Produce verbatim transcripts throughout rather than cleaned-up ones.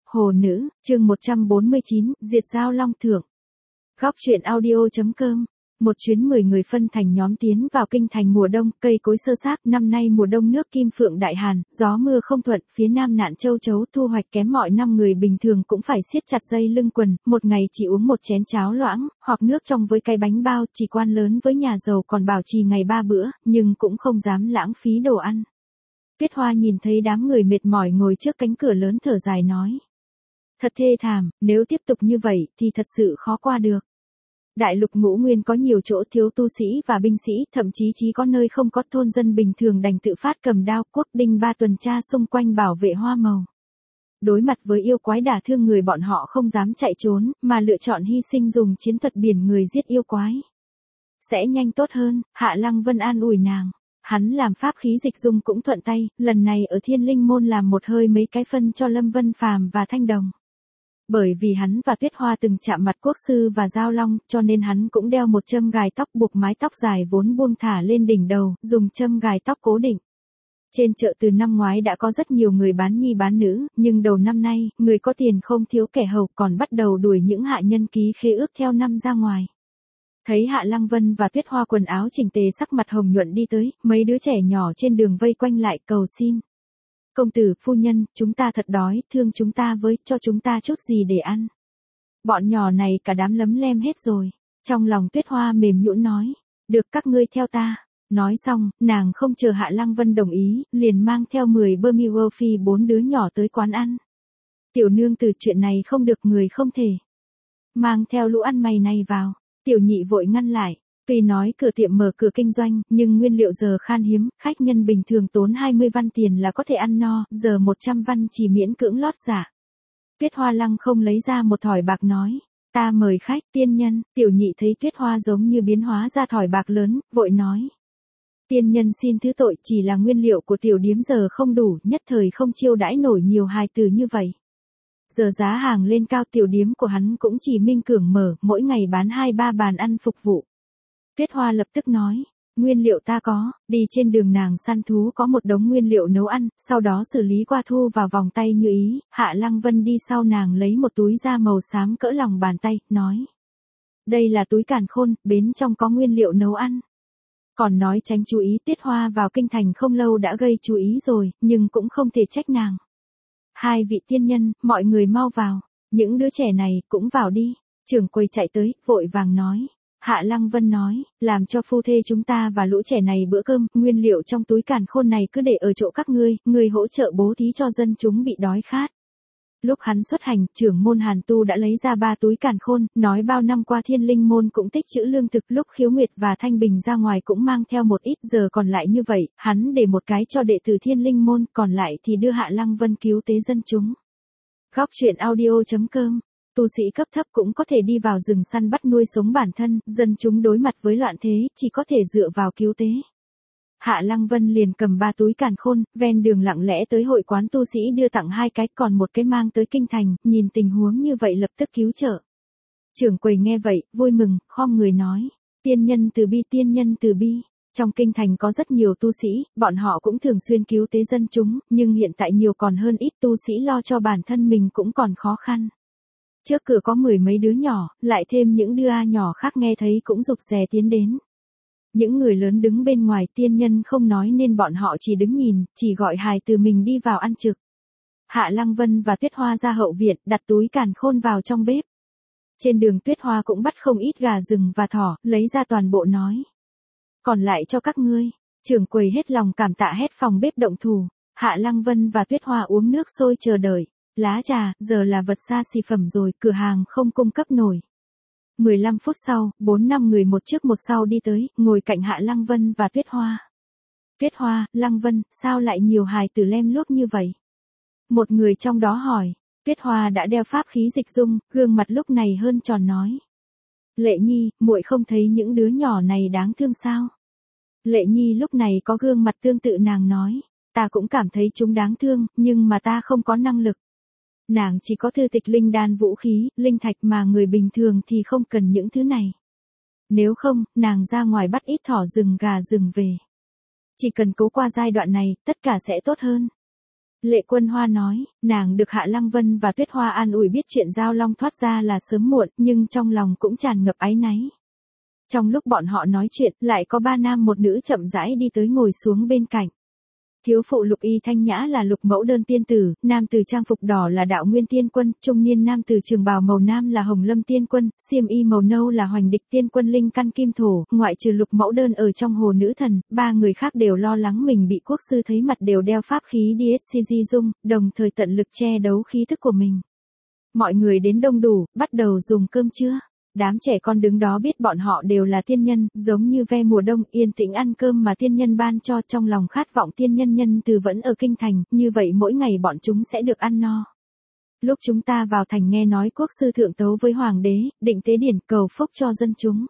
Hồ Nữ, chương một trăm bốn mươi chín, Diệt Giao Long Thượng. Góc truyện audio.com. Một chuyến mười người phân thành nhóm tiến vào kinh thành mùa đông, cây cối sơ xác, năm nay mùa đông nước Kim Phượng đại hàn, gió mưa không thuận, phía nam nạn châu chấu, thu hoạch kém, mọi năm người bình thường cũng phải siết chặt dây lưng quần, một ngày chỉ uống một chén cháo loãng, hoặc nước trong với cái bánh bao, chỉ quan lớn với nhà giàu còn bảo trì ngày ba bữa, nhưng cũng không dám lãng phí đồ ăn. Tuyết Hoa nhìn thấy đám người mệt mỏi ngồi trước cánh cửa lớn thở dài nói. Thật thê thảm, nếu tiếp tục như vậy thì thật sự khó qua được. Đại lục Ngũ Nguyên có nhiều chỗ thiếu tu sĩ và binh sĩ, thậm chí chỉ có nơi không có, thôn dân bình thường đành tự phát cầm đao, quốc đinh ba tuần tra xung quanh bảo vệ hoa màu. Đối mặt với yêu quái đả thương người, bọn họ không dám chạy trốn, mà lựa chọn hy sinh dùng chiến thuật biển người giết yêu quái. Sẽ nhanh tốt hơn, Hạ Lăng Vân an ủi nàng. Hắn làm pháp khí dịch dung cũng thuận tay, lần này ở Thiên Linh Môn làm một hơi mấy cái phân cho Lâm Vân Phàm và Thanh Đồng. Bởi vì hắn và Tuyết Hoa từng chạm mặt quốc sư và Giao Long, cho nên hắn cũng đeo một châm gài tóc buộc mái tóc dài vốn buông thả lên đỉnh đầu, dùng châm gài tóc cố định. Trên chợ từ năm ngoái đã có rất nhiều người bán nhi bán nữ, nhưng đầu năm nay, người có tiền không thiếu kẻ hầu, còn bắt đầu đuổi những hạ nhân ký khế ước theo năm ra ngoài. Thấy Hạ Lăng Vân và Tuyết Hoa quần áo chỉnh tề, sắc mặt hồng nhuận đi tới, mấy đứa trẻ nhỏ trên đường vây quanh lại cầu xin. Công tử, phu nhân, chúng ta thật đói, thương chúng ta với, cho chúng ta chút gì để ăn. Bọn nhỏ này cả đám lấm lem hết rồi. Trong lòng Tuyết Hoa mềm nhũn nói, được, các ngươi theo ta. Nói xong, nàng không chờ Hạ Lăng Vân đồng ý, liền mang theo mười Burmese Wolfie bốn đứa nhỏ tới quán ăn. Tiểu nương tử, chuyện này không được, người không thể mang theo lũ ăn mày này vào. Tiểu nhị vội ngăn lại. Tuy nói cửa tiệm mở cửa kinh doanh, nhưng nguyên liệu giờ khan hiếm, khách nhân bình thường tốn hai mươi văn tiền là có thể ăn no, giờ một trăm văn chỉ miễn cưỡng lót dạ. Tuyết Hoa Lăng không lấy ra một thỏi bạc nói, ta mời khách, tiên nhân. Tiểu nhị thấy Tuyết Hoa giống như biến hóa ra thỏi bạc lớn, vội nói. Tiên nhân xin thứ tội, chỉ là nguyên liệu của tiểu điếm giờ không đủ, nhất thời không chiêu đãi nổi nhiều hài tử như vậy. Giờ giá hàng lên cao, tiểu điếm của hắn cũng chỉ minh cường mở, mỗi ngày bán hai ba bàn ăn phục vụ. Tuyết Hoa lập tức nói, nguyên liệu ta có, đi trên đường nàng săn thú có một đống nguyên liệu nấu ăn, sau đó xử lý qua thu vào vòng tay như ý. Hạ Lăng Vân đi sau nàng lấy một túi da màu xám cỡ lòng bàn tay, nói. Đây là túi càn khôn, bên trong có nguyên liệu nấu ăn. Còn nói tránh chú ý, Tuyết Hoa vào kinh thành không lâu đã gây chú ý rồi, nhưng cũng không thể trách nàng. Hai vị tiên nhân, mọi người mau vào, những đứa trẻ này cũng vào đi. Trưởng quầy chạy tới, vội vàng nói. Hạ Lăng Vân nói, làm cho phu thê chúng ta và lũ trẻ này bữa cơm, nguyên liệu trong túi càn khôn này cứ để ở chỗ các ngươi, ngươi hỗ trợ bố thí cho dân chúng bị đói khát. Lúc hắn xuất hành, trưởng môn Hàn Tu đã lấy ra ba túi càn khôn, nói bao năm qua Thiên Linh Môn cũng tích trữ lương thực, lúc Khiếu Nguyệt và Thanh Bình ra ngoài cũng mang theo một ít, giờ còn lại như vậy, hắn để một cái cho đệ tử Thiên Linh Môn, còn lại thì đưa Hạ Lăng Vân cứu tế dân chúng. Góc truyện audio.com. Tu sĩ cấp thấp cũng có thể đi vào rừng săn bắt nuôi sống bản thân, dân chúng đối mặt với loạn thế, chỉ có thể dựa vào cứu tế. Hạ Lăng Vân liền cầm ba túi càn khôn, ven đường lặng lẽ tới hội quán tu sĩ đưa tặng hai cái, còn một cái mang tới kinh thành, nhìn tình huống như vậy lập tức cứu trợ. Trưởng quầy nghe vậy, vui mừng, khom người nói, tiên nhân từ bi, tiên nhân từ bi. Trong kinh thành có rất nhiều tu sĩ, bọn họ cũng thường xuyên cứu tế dân chúng, nhưng hiện tại nhiều còn hơn ít, tu sĩ lo cho bản thân mình cũng còn khó khăn. Trước cửa có mười mấy đứa nhỏ, lại thêm những đứa nhỏ khác nghe thấy cũng rụt rè tiến đến. Những người lớn đứng bên ngoài, tiên nhân không nói nên bọn họ chỉ đứng nhìn, chỉ gọi hài từ mình đi vào ăn trực. Hạ Lăng Vân và Tuyết Hoa ra hậu viện, đặt túi càn khôn vào trong bếp. Trên đường Tuyết Hoa cũng bắt không ít gà rừng và thỏ, lấy ra toàn bộ nói. Còn lại cho các ngươi. Trưởng quầy hết lòng cảm tạ, hết phòng bếp động thủ. Hạ Lăng Vân và Tuyết Hoa uống nước sôi chờ đợi. Lá trà, giờ là vật xa xỉ phẩm rồi, cửa hàng không cung cấp nổi. mười lăm phút sau, bốn năm người một trước một sau đi tới, ngồi cạnh Hạ Lăng Vân và Tuyết Hoa. Tuyết Hoa, Lăng Vân, sao lại nhiều hài tử lem luốc như vậy? Một người trong đó hỏi. Tuyết Hoa đã đeo pháp khí dịch dung, gương mặt lúc này hơn tròn nói. Lệ Nhi, muội không thấy những đứa nhỏ này đáng thương sao? Lệ Nhi lúc này có gương mặt tương tự, nàng nói. Ta cũng cảm thấy chúng đáng thương, nhưng mà ta không có năng lực. Nàng chỉ có thư tịch linh đan vũ khí, linh thạch, mà người bình thường thì không cần những thứ này. Nếu không, nàng ra ngoài bắt ít thỏ rừng gà rừng về. Chỉ cần cố qua giai đoạn này, tất cả sẽ tốt hơn. Lệ Quân Hoa nói, nàng được Hạ Lăng Vân và Tuyết Hoa an ủi biết chuyện Giao Long thoát ra là sớm muộn, nhưng trong lòng cũng tràn ngập áy náy. Trong lúc bọn họ nói chuyện, lại có ba nam một nữ chậm rãi đi tới ngồi xuống bên cạnh. Thiếu phụ Lục Y thanh nhã là Lục Mẫu Đơn tiên tử, nam tử trang phục đỏ là Đạo Nguyên tiên quân, trung niên nam tử trường bào màu nam là Hồng Lâm tiên quân, xiêm y màu nâu là Hoành Địch tiên quân linh căn kim thổ, ngoại trừ Lục Mẫu Đơn ở trong hồ nữ thần, ba người khác đều lo lắng mình bị quốc sư thấy mặt đều đeo pháp khí đê ét xê giê dung, đồng thời tận lực che đấu khí thức của mình. Mọi người đến đông đủ, bắt đầu dùng cơm trưa. Đám trẻ con đứng đó biết bọn họ đều là tiên nhân, giống như ve mùa đông yên tĩnh ăn cơm mà tiên nhân ban cho, trong lòng khát vọng tiên nhân nhân từ vẫn ở kinh thành, như vậy mỗi ngày bọn chúng sẽ được ăn no. Lúc chúng ta vào thành nghe nói quốc sư thượng tấu với hoàng đế, định tế điển cầu phúc cho dân chúng.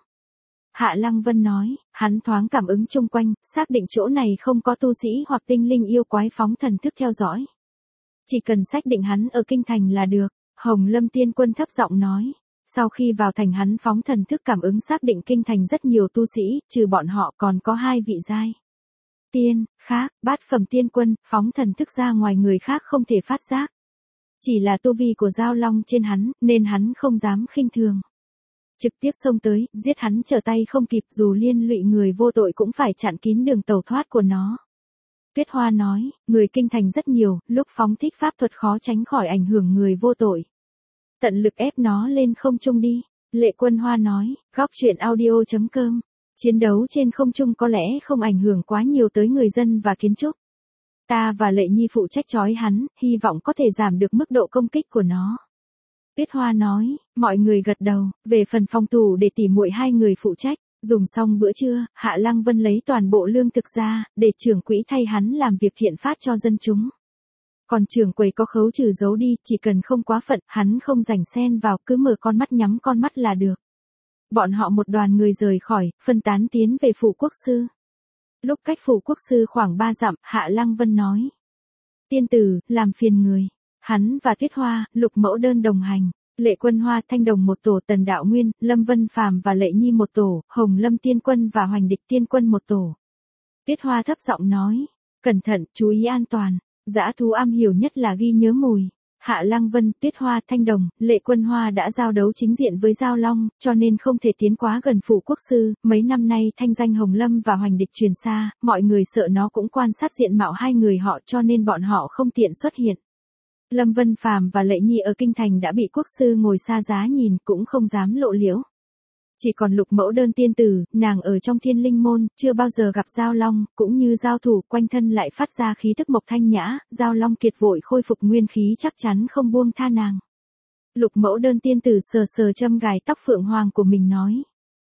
Hạ Lăng Vân nói, hắn thoáng cảm ứng chung quanh, xác định chỗ này không có tu sĩ hoặc tinh linh yêu quái phóng thần thức theo dõi. Chỉ cần xác định hắn ở kinh thành là được. Hồng Lâm tiên quân thấp giọng nói. Sau khi vào thành hắn phóng thần thức cảm ứng xác định kinh thành rất nhiều tu sĩ, trừ bọn họ còn có hai vị giai tiên khác, bát phẩm tiên quân, phóng thần thức ra ngoài người khác không thể phát giác. Chỉ là tu vi của Giao Long trên hắn, nên hắn không dám khinh thường. Trực tiếp xông tới, giết hắn trở tay không kịp, dù liên lụy người vô tội cũng phải chặn kín đường tẩu thoát của nó. Tuyết Hoa nói, người kinh thành rất nhiều, lúc phóng thích pháp thuật khó tránh khỏi ảnh hưởng người vô tội. Tận lực ép nó lên không trung đi. Lệ Quân Hoa nói, góc truyện audio chấm com. Chiến đấu trên không trung có lẽ không ảnh hưởng quá nhiều tới người dân và kiến trúc. Ta và Lệ Nhi phụ trách trói hắn, hy vọng có thể giảm được mức độ công kích của nó. Tuyết Hoa nói, mọi người gật đầu, về phần phòng tù để tỉ muội hai người phụ trách. Dùng xong bữa trưa, Hạ Lăng Vân lấy toàn bộ lương thực ra, để trưởng quỹ thay hắn làm việc thiện phát cho dân chúng. Còn trưởng quầy có khấu trừ giấu đi, chỉ cần không quá phận, hắn không rảnh xen vào, cứ mở con mắt nhắm con mắt là được. Bọn họ một đoàn người rời khỏi, phân tán tiến về phủ quốc sư. Lúc cách phủ quốc sư khoảng ba dặm, Hạ Lăng Vân nói. Tiên tử, làm phiền người. Hắn và Tuyết Hoa, Lục Mẫu Đơn đồng hành. Lệ Quân Hoa Thanh Đồng một tổ, Tần Đạo Nguyên, Lâm Vân Phàm và Lệ Nhi một tổ, Hồng Lâm tiên quân và Hoành Địch tiên quân một tổ. Tuyết Hoa thấp giọng nói. Cẩn thận, chú ý an toàn. Dã thú am hiểu nhất là ghi nhớ mùi. Hạ Lăng Vân, Tuyết Hoa, Thanh Đồng, Lệ Quân Hoa đã giao đấu chính diện với Giao Long, cho nên không thể tiến quá gần phủ quốc sư. Mấy năm nay thanh danh Hồng Lâm và Hoành Địch truyền xa, mọi người sợ nó cũng quan sát diện mạo hai người họ cho nên bọn họ không tiện xuất hiện. Lâm Vân Phàm và Lệ Nhi ở kinh thành đã bị quốc sư ngồi xa giá nhìn, cũng không dám lộ liễu. Chỉ còn Lục Mẫu Đơn tiên tử, nàng ở trong Thiên Linh môn, chưa bao giờ gặp Giao Long, cũng như giao thủ, quanh thân lại phát ra khí tức mộc thanh nhã, Giao Long kiệt vội khôi phục nguyên khí chắc chắn không buông tha nàng. Lục Mẫu Đơn tiên tử sờ sờ châm gài tóc phượng hoàng của mình nói.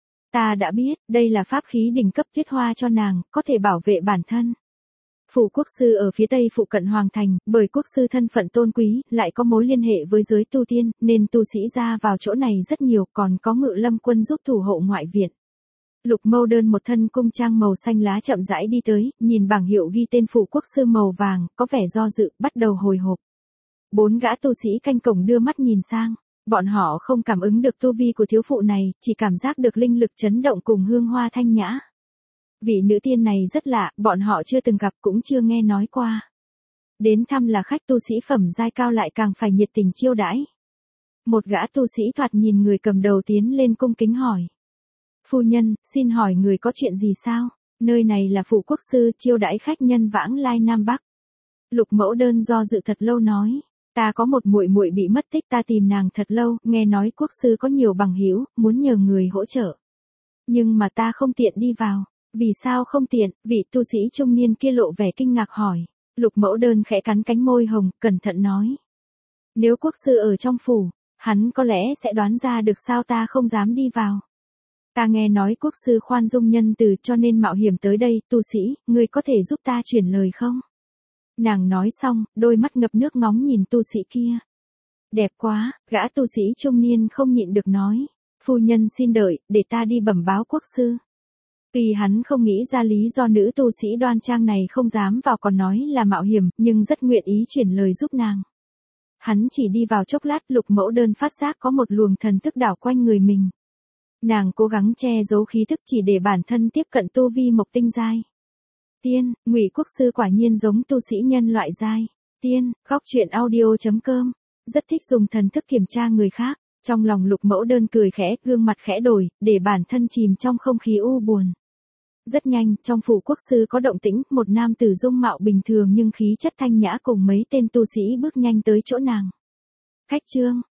Ta đã biết, đây là pháp khí đỉnh cấp Tuyết Hoa cho nàng, có thể bảo vệ bản thân. Phủ quốc sư ở phía tây phụ cận hoàng thành, bởi quốc sư thân phận tôn quý, lại có mối liên hệ với giới tu tiên, nên tu sĩ ra vào chỗ này rất nhiều, còn có Ngự Lâm quân giúp thủ hộ ngoại viện. Lục Mẫu Đơn một thân cung trang màu xanh lá chậm rãi đi tới, nhìn bảng hiệu ghi tên phủ quốc sư màu vàng, có vẻ do dự, bắt đầu hồi hộp. Bốn gã tu sĩ canh cổng đưa mắt nhìn sang, bọn họ không cảm ứng được tu vi của thiếu phụ này, chỉ cảm giác được linh lực chấn động cùng hương hoa thanh nhã. Vị nữ tiên này rất lạ, bọn họ chưa từng gặp cũng chưa nghe nói qua. Đến thăm là khách tu sĩ phẩm giai cao lại càng phải nhiệt tình chiêu đãi. Một gã tu sĩ thoạt nhìn người cầm đầu tiến lên cung kính hỏi. Phu nhân, xin hỏi người có chuyện gì sao? Nơi này là phủ quốc sư chiêu đãi khách nhân vãng lai Nam Bắc. Lục Mẫu Đơn do dự thật lâu nói. Ta có một muội muội bị mất tích, ta tìm nàng thật lâu, nghe nói quốc sư có nhiều bằng hữu, muốn nhờ người hỗ trợ. Nhưng mà ta không tiện đi vào. Vì sao không tiện? Vị tu sĩ trung niên kia lộ vẻ kinh ngạc hỏi. Lục Mẫu Đơn khẽ cắn cánh môi hồng, cẩn thận nói. Nếu quốc sư ở trong phủ, hắn có lẽ sẽ đoán ra được sao ta không dám đi vào. Ta nghe nói quốc sư khoan dung nhân từ cho nên mạo hiểm tới đây, tu sĩ, ngươi có thể giúp ta chuyển lời không? Nàng nói xong, đôi mắt ngập nước ngóng nhìn tu sĩ kia. Đẹp quá, gã tu sĩ trung niên không nhịn được nói. Phu nhân xin đợi, để ta đi bẩm báo quốc sư. Tuy hắn không nghĩ ra lý do nữ tu sĩ đoan trang này không dám vào còn nói là mạo hiểm, nhưng rất nguyện ý chuyển lời giúp nàng. Hắn chỉ đi vào chốc lát, Lục Mẫu Đơn phát giác có một luồng thần thức đảo quanh người mình. Nàng cố gắng che giấu khí thức chỉ để bản thân tiếp cận tu vi mộc tinh giai. Tiên, Ngụy quốc sư quả nhiên giống tu sĩ nhân loại giai. Tiên, góc chuyện audio chấm com. Rất thích dùng thần thức kiểm tra người khác. Trong lòng Lục Mẫu Đơn cười khẽ, gương mặt khẽ đổi, để bản thân chìm trong không khí u buồn. Rất nhanh, trong phủ quốc sư có động tĩnh, một nam tử dung mạo bình thường nhưng khí chất thanh nhã cùng mấy tên tu sĩ bước nhanh tới chỗ nàng. Khách Trương,